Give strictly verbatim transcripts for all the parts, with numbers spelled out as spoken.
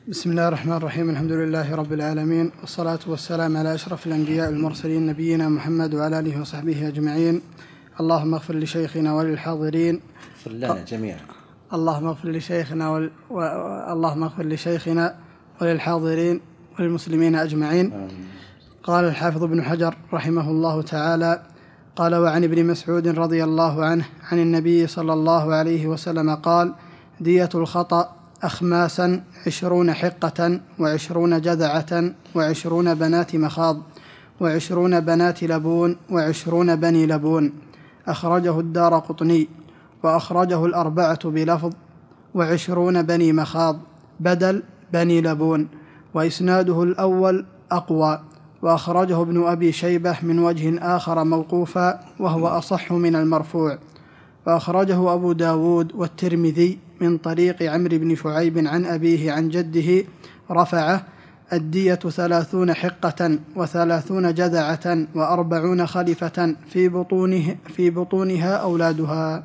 بسم الله الرحمن الرحيم. الحمد لله رب العالمين، والصلاة والسلام على أشرف الأنبياء المرسلين نبينا محمد وعلى آله وصحبه أجمعين. اللهم اغفر لشيخنا وللحاضرين. اغفر لنا جميعا. اللهم اغفر لشيخنا وال... و... اللهم اغفر لشيخنا وللحاضرين وللمسلمين أجمعين. آمين. قال الحافظ ابن حجر رحمه الله تعالى: قال: وعن ابن مسعود رضي الله عنه عن النبي صلى الله عليه وسلم قال: دية الخطأ أخماسا عشرون حقة وعشرون جذعة وعشرون بنات مخاض وعشرون بنات لبون وعشرون بني لبون. أخرجه الدارقطني، وأخرجه الأربعة بلفظ: وعشرون بني مخاض بدل بني لبون، وإسناده الأول أقوى. وأخرجه ابن أبي شيبة من وجه آخر موقوفا وهو أصح من المرفوع. وأخرجه أبو داود والترمذي من طريق عمرو بن شعيب عن أبيه عن جده رفعه: الدية ثلاثون حقة وثلاثون جذعة وأربعون خلفة في بطونه في بطونها أولادها.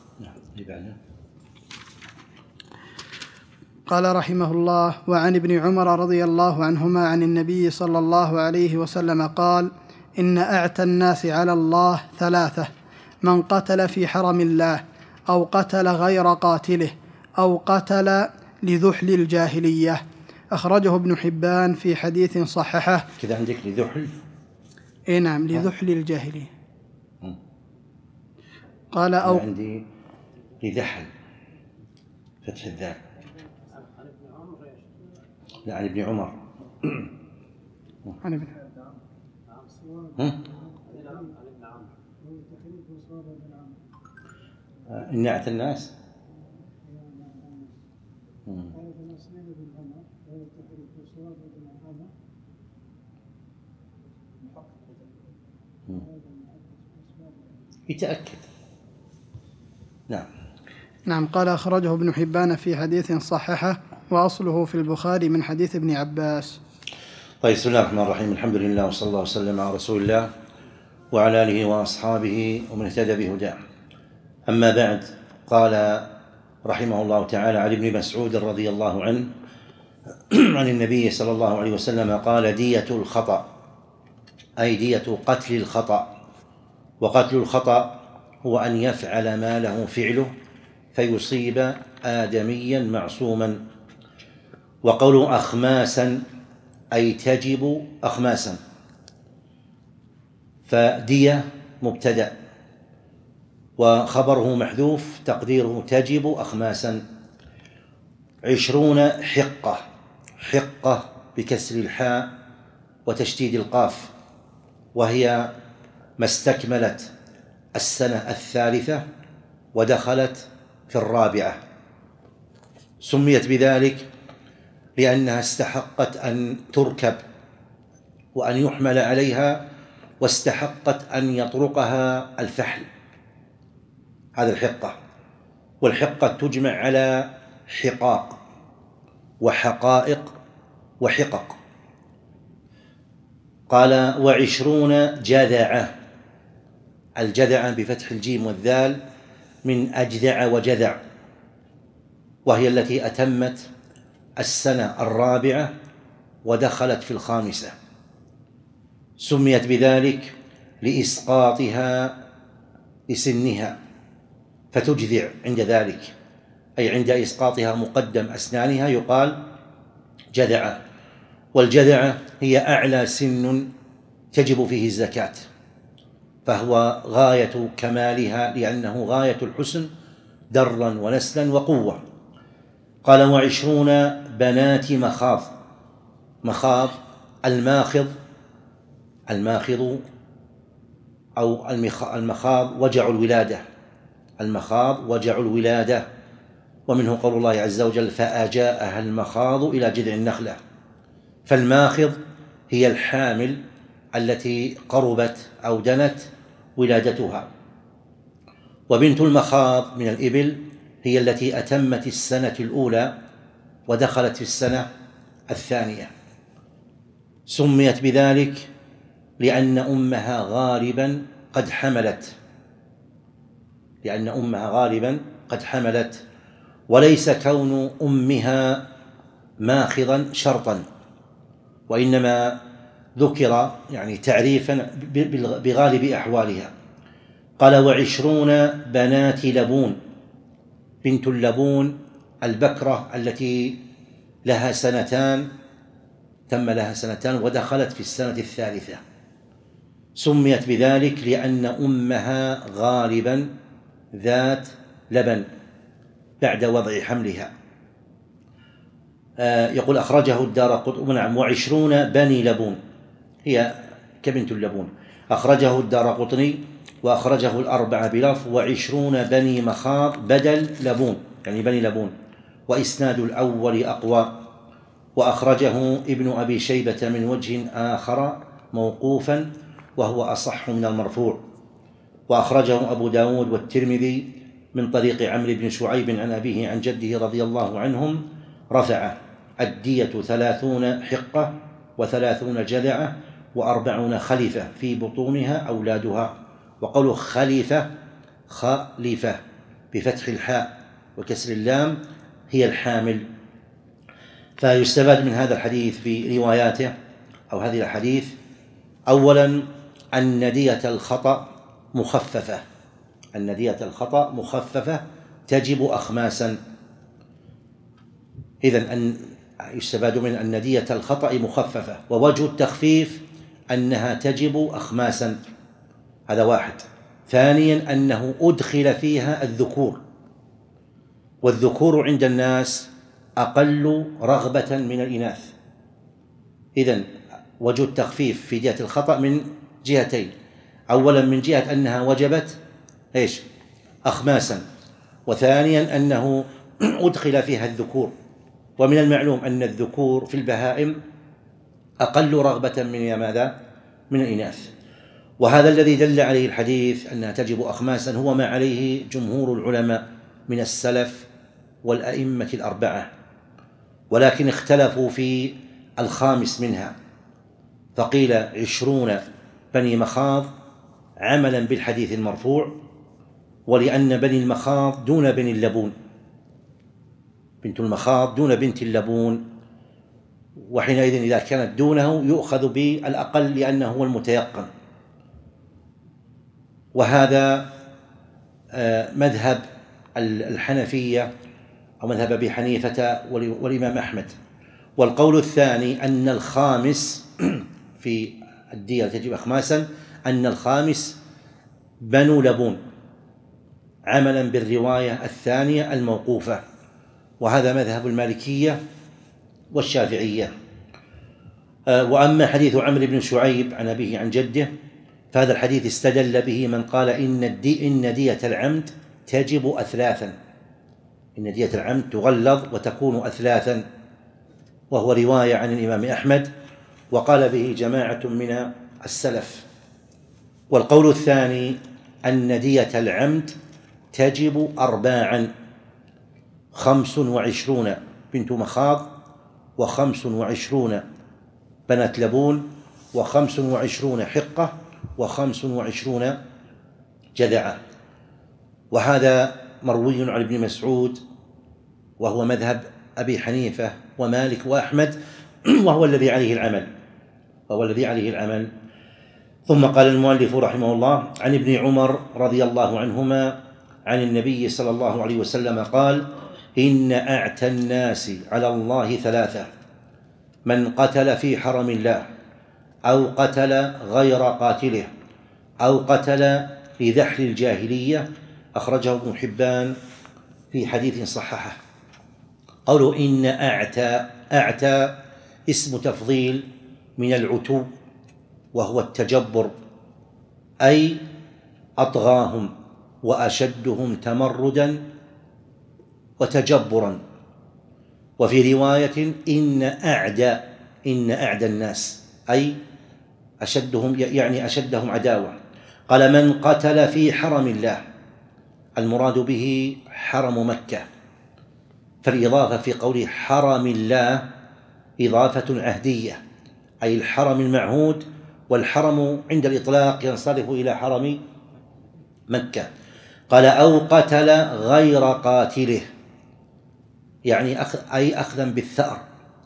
قال رحمه الله: وعن ابن عمر رضي الله عنهما عن النبي صلى الله عليه وسلم قال: إن أعتى الناس على الله ثلاثة: من قتل في حرم الله، أو قتل غير قاتله، أو قتل لذحل الجاهلية. أخرجه ابن حبان في حديث صححه. كذا عندك لذحل؟ إيه نعم، لذحل الجاهلية. قال: أو عندي لذحل فتح الذال. لا، عن ابن عمر. عن ابن إن أعتى الناس يتأكد. نعم نعم قال: أخرجه ابن حبان في حديث صححه، وأصله في البخاري من حديث ابن عباس. طيب، بسم الله الرحمن الرحيم. الحمد لله، وصلى الله وسلم على رسول الله وعلى آله وأصحابه ومن اهتدى بهداه. أما بعد، قال رحمه الله تعالى عن ابن مسعود رضي الله عنه عن النبي صلى الله عليه وسلم قال: دية الخطأ، أي دية قتل الخطأ. وقتل الخطأ هو أن يفعل ما له فعله فيصيب آدميا معصوما. وقول أخماسا أي تجب أخماسا، فدية مبتدأ وخبره محذوف تقديره تجب أخماسا. عشرون حقة، حقة بكسر الحاء وتشديد القاف، وهي ما استكملت السنة الثالثة ودخلت في الرابعة. سميت بذلك لأنها استحقت أن تركب وأن يحمل عليها، واستحقت أن يطرقها الفحل. هذا الحقة. والحقة تجمع على حقاق وحقائق وحقق. قال: وعشرون جذعة. الجذعة بفتح الجيم والذال من أجذع وجذع، وهي التي أتمت السنة الرابعة ودخلت في الخامسة. سميت بذلك لإسقاطها لسنها فتجذع عند ذلك، أي عند إسقاطها مقدم أسنانها يقال جذعة. والجذعة هي أعلى سن تجب فيه الزكاة، فهو غاية كمالها لأنه غاية الحسن درا ونسلا وقوة. قال: وعشرون بنات مخاض. مخاض الماخض، الماخض أو المخاض وجع الولادة. المخاض وجع الولادة، ومنه قول الله عز وجل: فأجاءها المخاض إلى جذع النخلة. فالماخض هي الحامل التي قربت أو دنت ولادتها. وبنت المخاض من الإبل هي التي أتمت السنة الأولى ودخلت في السنة الثانية. سميت بذلك لأن أمها غالبا قد حملت لأن أمها غالبا قد حملت وليس كون أمها ماخذا شرطا، وإنما ذكر يعني تعريفا بغالب أحوالها. قال: وعشرون بنات لبون. بنت اللبون البكرة التي لها سنتان، تم لها سنتان ودخلت في السنة الثالثة، سميت بذلك لأن أمها غالبا ذات لبن بعد وضع حملها. آه يقول: أخرجه الدارقطني. نعم، وعشرون بني لبون هي كبنت اللبون. أخرجه الدارقطني وأخرجه الأربعة بلفظ: وعشرون بني مخاض بدل لبون، يعني بني لبون، وإسناد الأول أقوى. وأخرجه ابن أبي شيبة من وجه آخر موقوفا وهو أصح من المرفوع. وأخرجه أبو داود والترمذي من طريق عمرو بن شعيب عن أبيه عن جده رضي الله عنهم رفعه: الدية ثلاثون حقة وثلاثون جذعة وأربعون خلفة في بطونها أولادها. وقوله خليفة خليفة بفتح الحاء وكسر اللام هي الحامل. فيستفاد من هذا الحديث في رواياته أو هذه الحديث: أولا أن دية الخطأ مخففة، أن دية الخطأ مخففة تجب أخماسا. إذن أن يستفاد من أن دية الخطأ مخففة، ووجه التخفيف أنها تجب أخماسا، هذا واحد. ثانيا أنه أدخل فيها الذكور، والذكور عند الناس أقل رغبة من الإناث. إذن وجه التخفيف في دية الخطأ من جهتين: أولا من جهة أنها وجبت إيش؟ أخماسا، وثانيا أنه أدخل فيها الذكور، ومن المعلوم أن الذكور في البهائم أقل رغبة من ماذا؟ من الإناث. وهذا الذي دل عليه الحديث أنها تجب أخماسا هو ما عليه جمهور العلماء من السلف والأئمة الأربعة، ولكن اختلفوا في الخامس منها، فقيل عشرون بني مخاض عملا بالحديث المرفوع، ولأن بني المخاض دون بني اللبون، بنت المخاض دون بنت اللبون، وحينئذ إذا كانت دونه يؤخذ بالأقل لأنه هو المتيقن. وهذا مذهب الحنفية أو مذهب أبي حنيفة والإمام أحمد. والقول الثاني أن الخامس في الدية تجب أخماسا أن الخامس بنو لبون عملا بالرواية الثانية الموقوفة، وهذا مذهب المالكية والشافعية. وأما حديث عمرو بن شعيب عن أبيه عن جده فهذا الحديث استدل به من قال إن الدي إن دية العمد تجب أثلاثا، إن دية العمد تغلظ وتكون أثلاثا، وهو رواية عن الإمام أحمد، وقال به جماعة من السلف. والقول الثاني أن دية العمد تجب أرباعا: خمس وعشرون بنت مخاض، وخمس وعشرون بنات لبون، وخمس وعشرون حقة، وخمس وعشرون جذعة. وهذا مروي عن ابن مسعود، وهو مذهب أبي حنيفة ومالك وأحمد، وهو الذي عليه العمل وهو الذي عليه العمل. ثم قال المؤلف رحمه الله: عن ابن عمر رضي الله عنهما عن النبي صلى الله عليه وسلم قال: إن أعتى الناس على الله ثلاثة: من قتل في حرم الله، أو قتل غير قاتله، أو قتل في ذحل الجاهلية. أخرجه ابن حبان في حديث صححه. قولوا إن أعتى، أعتى اسم تفضيل من العتو، وهو التجبر، أي أطغاهم وأشدهم تمردا وتجبرا. وفي رواية إن أعدى، إن أعدى الناس أي أشدهم، يعني أشدهم عداوة. قال: من قتل في حرم الله، المراد به حرم مكة، فالإضافة في قول حرم الله إضافة عهدية، أي الحرم المعهود، والحرم عند الإطلاق ينصرف إلى حرم مكة. قال: أو قتل غير قاتله، يعني أي أخذا بالثأر،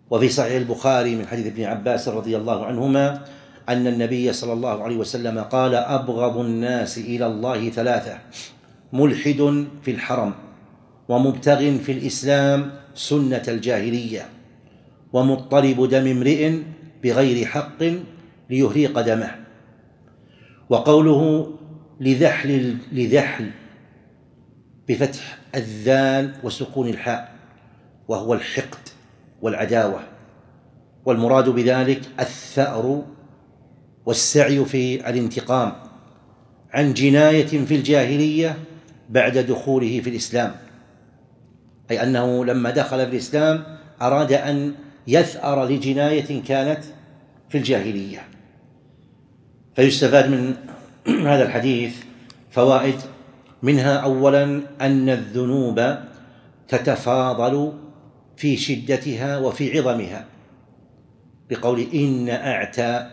وفي صحيح البخاري من حديث ابن عباس رضي الله عنهما أن النبي صلى الله عليه وسلم قال: أبغض الناس إلى الله ثلاثة: ملحد في الحرم، ومبتغ في الإسلام سنة الجاهلية، ومضطرب دم امرئ بغير حق ليهريق دمه. وقوله لذحل لذحل بفتح الذال وسكون الحاء، وهو الحقد والعداوة، والمراد بذلك الثأر والسعي في الانتقام عن جناية في الجاهلية بعد دخوله في الإسلام، أي أنه لما دخل في الإسلام أراد أن يثأر لجناية كانت في الجاهلية. فيستفاد من هذا الحديث فوائد، منها أولا أن الذنوب تتفاضل في شدتها وفي عظمها، بقول إن أعتى.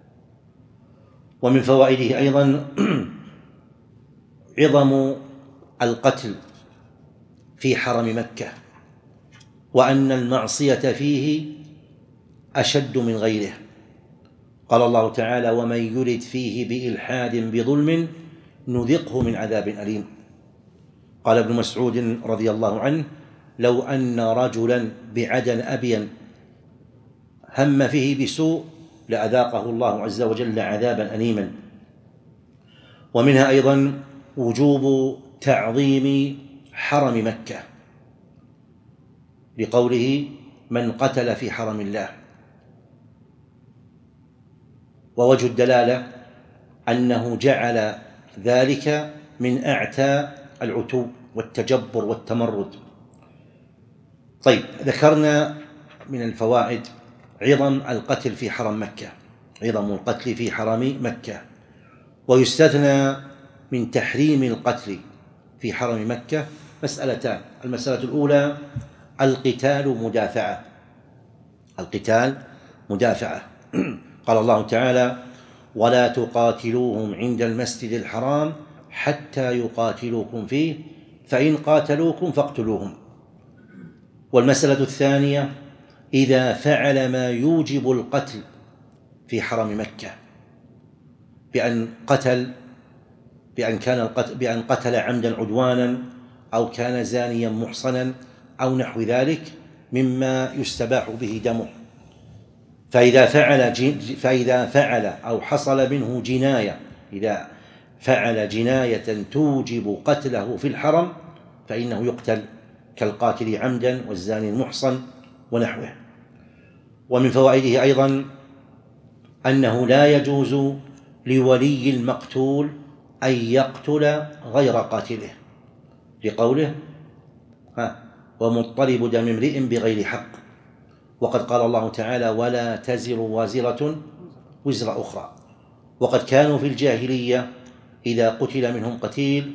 ومن فوائده أيضا عظم القتل في حرم مكة، وأن المعصية فيه أشد من غيره. قال الله تعالى: ومن يرد فيه بإلحاد بظلم نذقه من عذاب أليم. قال ابن مسعود رضي الله عنه: لو أن رجلا بعدن أبين هم فيه بسوء لأذاقه الله عز وجل عذابا أليما. ومنها أيضا وجوب تعظيم حرم مكة، بقوله: من قتل في حرم الله. ووجه الدلالة أنه جعل ذلك من أعتى العتو والتجبر والتمرد. طيب، ذكرنا من الفوائد عظم القتل في حرم مكة، عظم القتل في حرم مكة. ويستثنى من تحريم القتل في حرم مكة مسألتان: المسألة الأولى القتال مدافعة، القتال مدافعة. قال الله تعالى: ولا تقاتلوهم عند المسجد الحرام حتى يقاتلوكم فيه فإن قاتلوكم فاقتلوهم. والمسألة الثانية إذا فعل ما يوجب القتل في حرم مكة، بأن قتل بأن كان القتل بأن قتل عمدا عدوانا، أو كان زانيا محصنا، أو نحو ذلك مما يستباح به دمه، فإذا فعل فإذا فعل أو حصل منه جناية إذا فعل جناية توجب قتله في الحرم فإنه يقتل كالقاتل عمدا والزاني المحصن ونحوه. ومن فوائده أيضا أنه لا يجوز لولي المقتول أن يقتل غير قاتله، لقوله: ها ومضطرب دم امرئ بغير حق. وقد قال الله تعالى: ولا تزر وازرة وزر أخرى. وقد كانوا في الجاهلية إذا قتل منهم قتيل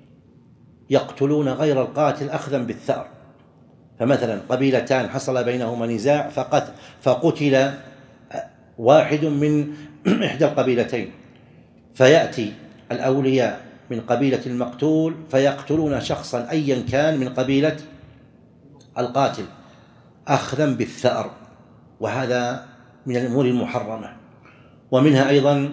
يقتلون غير القاتل أخذا بالثأر. فمثلا قبيلتان حصل بينهما نزاع فقتل, فقتل واحد من إحدى القبيلتين، فيأتي الأولياء من قبيلة المقتول فيقتلون شخصا أيا كان من قبيلة القاتل أخذا بالثأر، وهذا من الأمور المحرمة. ومنها أيضا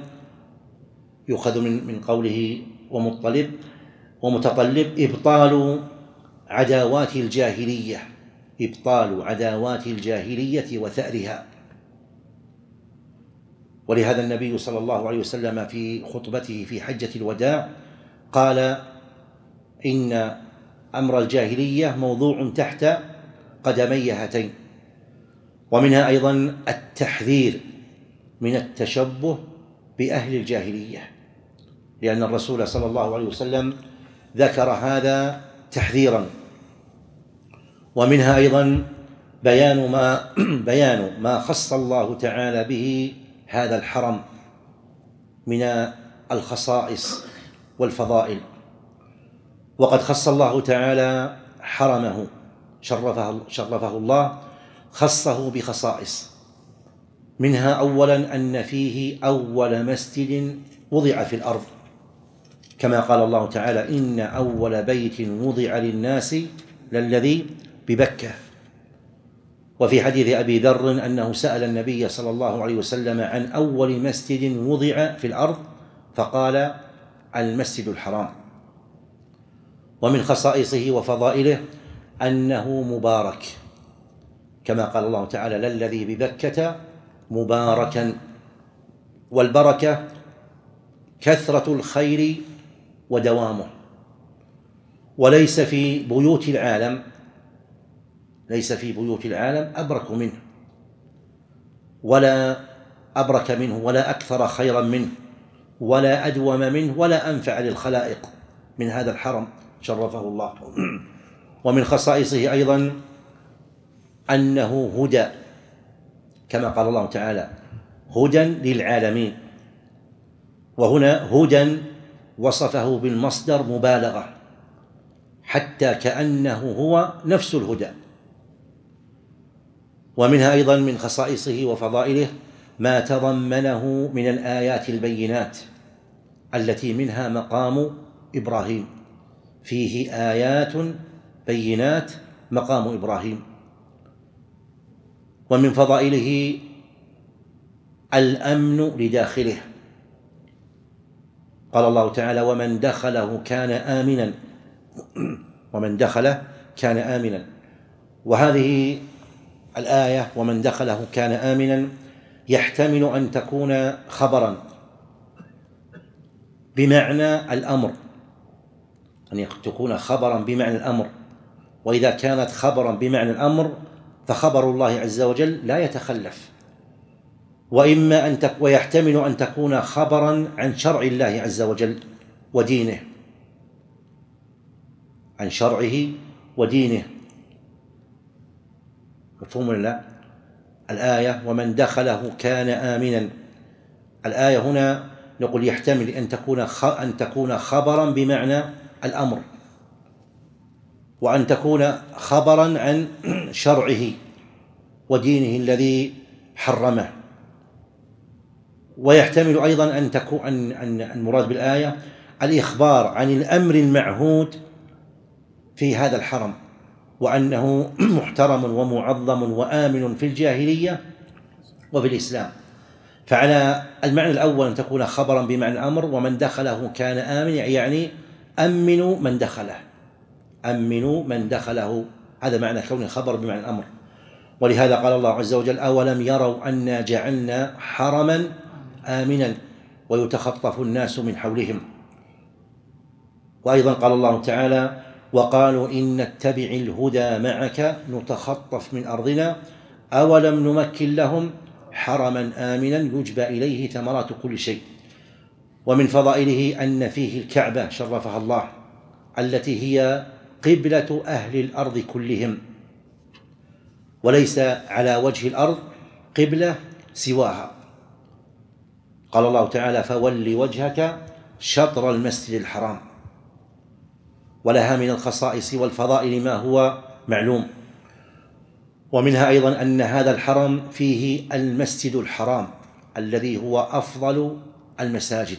يؤخذ من من قوله ومطلب ومتطلب إبطال عداوات الجاهلية، إبطال عداوات الجاهلية وثأرها. ولهذا النبي صلى الله عليه وسلم في خطبته في حجة الوداع قال: إن أمر الجاهلية موضوع تحت قدمي هاتين. ومنها أيضا التحذير من التشبه بأهل الجاهلية، لأن الرسول صلى الله عليه وسلم ذكر هذا تحذيرا. ومنها أيضا بيان ما بيان ما خص الله تعالى به هذا الحرم من الخصائص والفضائل. وقد خص الله تعالى حرمه شرفه, شرفه الله خصه بخصائص، منها أولا أن فيه أول مسجد وضع في الأرض، كما قال الله تعالى: إن أول بيت وضع للناس للذي ببكة. وفي حديث أبي ذر أنه سأل النبي صلى الله عليه وسلم عن أول مسجد وضع في الأرض فقال المسجد الحرام. ومن خصائصه وفضائله أنه مبارك، كما قال الله تعالى للذي ببكة مباركا، والبركة كثرة الخير ودوامه. وليس في بيوت العالم ليس في بيوت العالم أبرك منه ولا أبرك منه ولا أكثر خيرا منه ولا أدوم منه ولا أنفع للخلائق من هذا الحرم شرفه الله. ومن خصائصه أيضا أنه هدى، كما قال الله تعالى هدى للعالمين، وهنا هدى وصفه بالمصدر مبالغة حتى كأنه هو نفس الهدى. ومنها أيضا من خصائصه وفضائله ما تضمنه من الآيات البينات التي منها مقام إبراهيم، فيه آيات بينات مقام إبراهيم. ومن فضائله الأمن لداخله، قال الله تعالى ومن دخله كان آمنا ومن دخله كان آمنا. وهذه الآية ومن دخله كان آمنا يحتمل أن تكون خبرا بمعنى الأمر، أن تكون خبرا بمعنى الأمر، وإذا كانت خبرا بمعنى الأمر فخبر الله عز وجل لا يتخلف. وإما أن تك ويحتمل أن تكون خبرا عن شرع الله عز وجل ودينه، عن شرعه ودينه. مفهوم ولا لا؟ الآية ومن دخله كان آمنا، الآية هنا نقول يحتمل أن تكون أن تكون خبرا بمعنى الأمر، وأن تكون خبرا عن شرعه ودينه الذي حرمه. ويحتمل أيضا أن تكون أن المراد بالآية الإخبار عن الأمر المعهود في هذا الحرم، وأنه محترم ومعظم وآمن في الجاهلية وفي الإسلام. فعلى المعنى الأول أن تكون خبرا بمعنى الأمر، ومن دخله كان آمن يعني أمنوا من دخله، أمنوا من دخله، هذا معنى كون خبر بمعنى الأمر. ولهذا قال الله عز وجل أولم يروا أنا جعلنا حرما آمنا ويتخطف الناس من حولهم. وأيضا قال الله تعالى وقالوا إن نتبع الهدى معك نتخطف من أرضنا أولم نمكن لهم حرما آمنا يجبى إليه ثمرات كل شيء. ومن فضائله أن فيه الكعبة شرفها الله التي هي قبلة أهل الأرض كلهم، وليس على وجه الأرض قبلة سواها. قال الله تعالى فول وجهك شطر المسجد الحرام. ولها من الخصائص والفضائل ما هو معلوم. ومنها أيضا أن هذا الحرم فيه المسجد الحرام الذي هو أفضل المساجد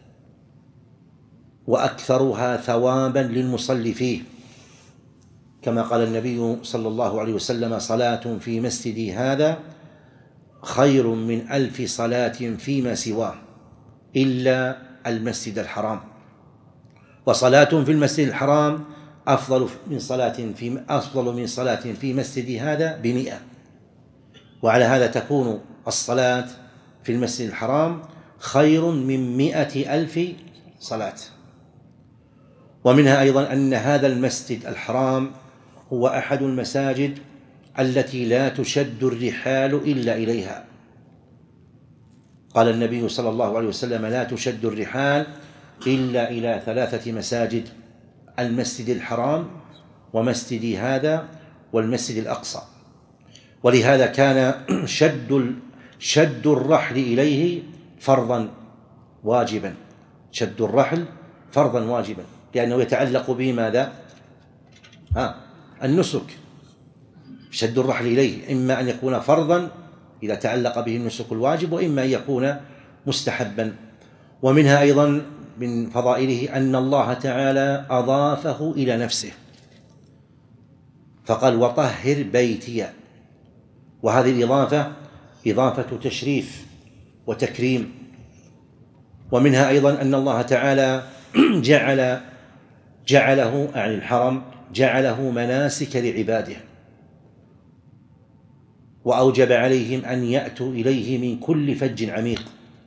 وأكثرها ثوابا للمصلي فيه، كما قال النبي صلى الله عليه وسلم صلاة في مسجدي هذا خير من ألف صلاة فيما سواه إلا المسجد الحرام، وصلاة في المسجد الحرام أفضل من صلاة في أفضل من صلاة في مسجد هذا بمئة. وعلى هذا تكون الصلاة في المسجد الحرام خير من مئة ألف صلاة. ومنها أيضا أن هذا المسجد الحرام هو أحد المساجد التي لا تشد الرحال إلا إليها. قال النبي صلى الله عليه وسلم لا تشد الرحال إلا إلى ثلاثة مساجد: المسجد الحرام ومسجدي هذا والمسجد الأقصى. ولهذا كان شد شد الرحل إليه فرضا واجبا، شد الرحل فرضا واجبا، لأنه يتعلق به ماذا؟ ها النسك. شد الرحل إليه إما أن يكون فرضا إذا تعلق به النسك الواجب، وإما أن يكون مستحبا. ومنها أيضا من فضائله أن الله تعالى أضافه إلى نفسه فقال وطهر بيتي، وهذه الإضافة إضافة تشريف وتكريم. ومنها أيضا أن الله تعالى جعل جعله عن الحرم جعله مناسك لعباده، وأوجب عليهم أن يأتوا إليه من كل فج عميق،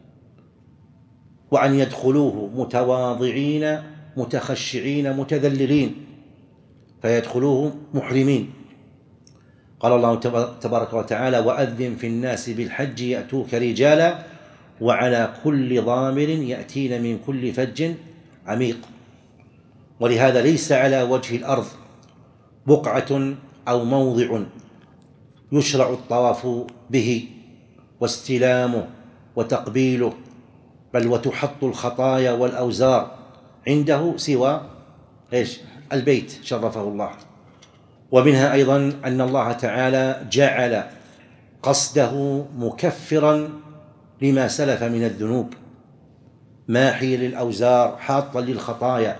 وأن يدخلوه متواضعين متخشعين متذللين، فيدخلوه محرمين. قال الله تبارك وتعالى: وأذن في الناس بالحج يأتوك رجالا وعلى كل ضامر يأتين من كل فج عميق. ولهذا ليس على وجه الأرض بقعة أو موضع يشرع الطواف به واستلامه وتقبيله، بل وتحط الخطايا والأوزار عنده سوى إيش؟ البيت شرفه الله. ومنها أيضا أن الله تعالى جعل قصده مكفرا لما سلف من الذنوب، ماحي للأوزار حاطا للخطايا،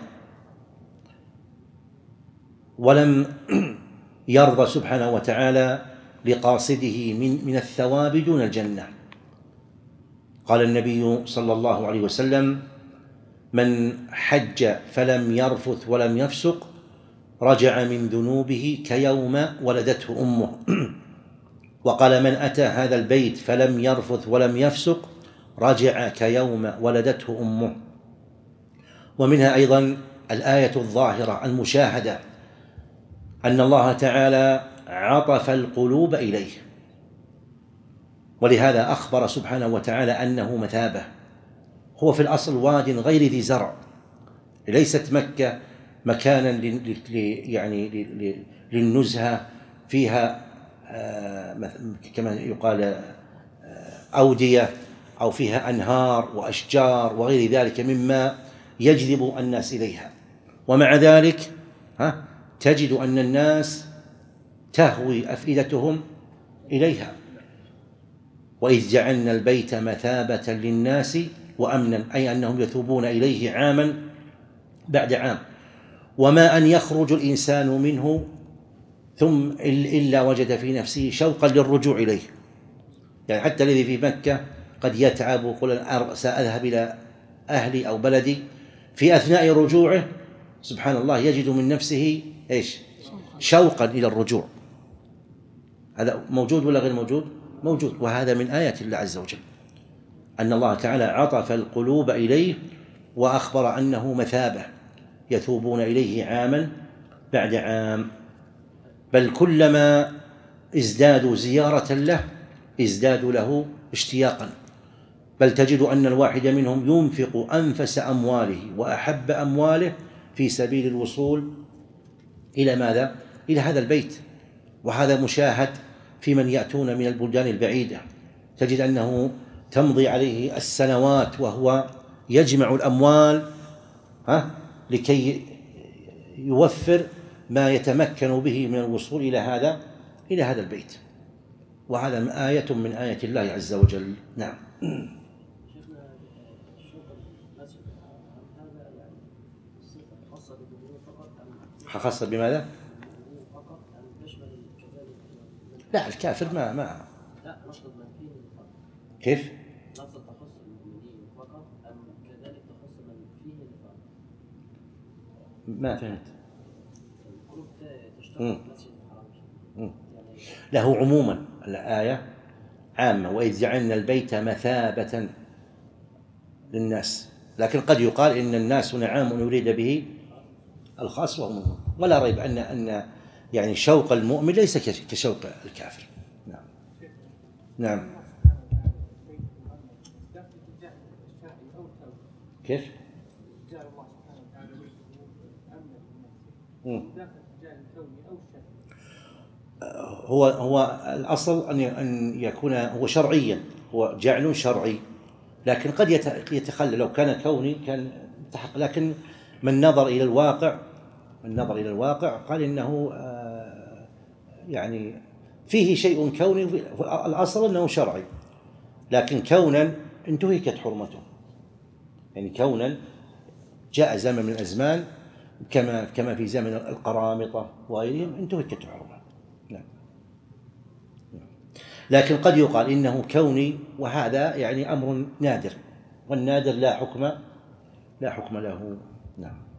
ولم يرضى سبحانه وتعالى لقاصده من من الثواب دون الجنة. قال النبي صلى الله عليه وسلم: من حج فلم يرفث ولم يفسق رجع من ذنوبه كيوم ولدته أمه. وقال: من أتى هذا البيت فلم يرفث ولم يفسق رجع كيوم ولدته أمه. ومنها أيضا الآية الظاهرة المشاهدة أن الله تعالى عطف القلوب إليه، ولهذا أخبر سبحانه وتعالى أنه مثابة. هو في الأصل واد غير ذي زرع، ليست مكة مكانا يعني للنزهة فيها كما يقال أودية أو فيها أنهار وأشجار وغير ذلك مما يجذب الناس إليها، ومع ذلك ها تجد أن الناس تهوي أفئدتهم إليها. وإذ جعلنا البيت مثابة للناس وأمنا، أي أنهم يثوبون إليه عاما بعد عام. وما أن يخرج الإنسان منه ثم إلا وجد في نفسه شوقا للرجوع إليه. يعني حتى الذي في مكة قد يتعب ويقول سأذهب إلى أهلي أو بلدي، في أثناء رجوعه سبحان الله يجد من نفسه إيش؟ شوقا إلى الرجوع. هذا موجود ولا غير موجود؟ موجود. وهذا من آيات الله عز وجل أن الله تعالى عطف القلوب إليه وأخبر أنه مثابة يثوبون إليه عاما بعد عام، بل كلما ازدادوا زيارة له ازدادوا له اشتياقا. بل تجد أن الواحد منهم ينفق أنفس أمواله وأحب أمواله في سبيل الوصول إلى ماذا؟ إلى هذا البيت. وهذا مشاهد في من يأتون من البلدان البعيدة، تجد أنه تمضي عليه السنوات وهو يجمع الأموال ها لكي يوفر ما يتمكن به من الوصول إلى هذا إلى هذا البيت. وهذا آية من آيات الله عز وجل. نعم. خاصة بماذا؟ لا، الكافر ما ما لا نقصد من فيه الفقر. كيف؟ نقصد تخص المؤمنين فقط أم كذلك تخص من فيه الفقر؟ ما فهمت. القلوب تشتغل في المسجد الحرام. له عموما الآية عامة، وإذ جعلنا البيت مثابة للناس، لكن قد يقال إن الناس نعام يريد به الخاص والعموم. ولا ريب أن أن يعني شوق المؤمن ليس كشوق الكافر. نعم. نعم. كيف؟ هو هو الأصل أن أن يكون هو شرعيا، هو جعل شرعي، لكن قد يتخلل. لو كان كوني كان تحق، لكن من نظر إلى الواقع من نظر إلى الواقع قال إنه يعني فيه شيء كوني، الأصل أنه شرعي، لكن كونا انتهكت حرمته. يعني كونا جاء زمن من الأزمان كما كما في زمن القرامطة وغيرهم انتهكت حرمته. نعم. لكن قد يقال إنه كوني، وهذا يعني أمر نادر، والنادر لا حكم لا حكم له. نعم.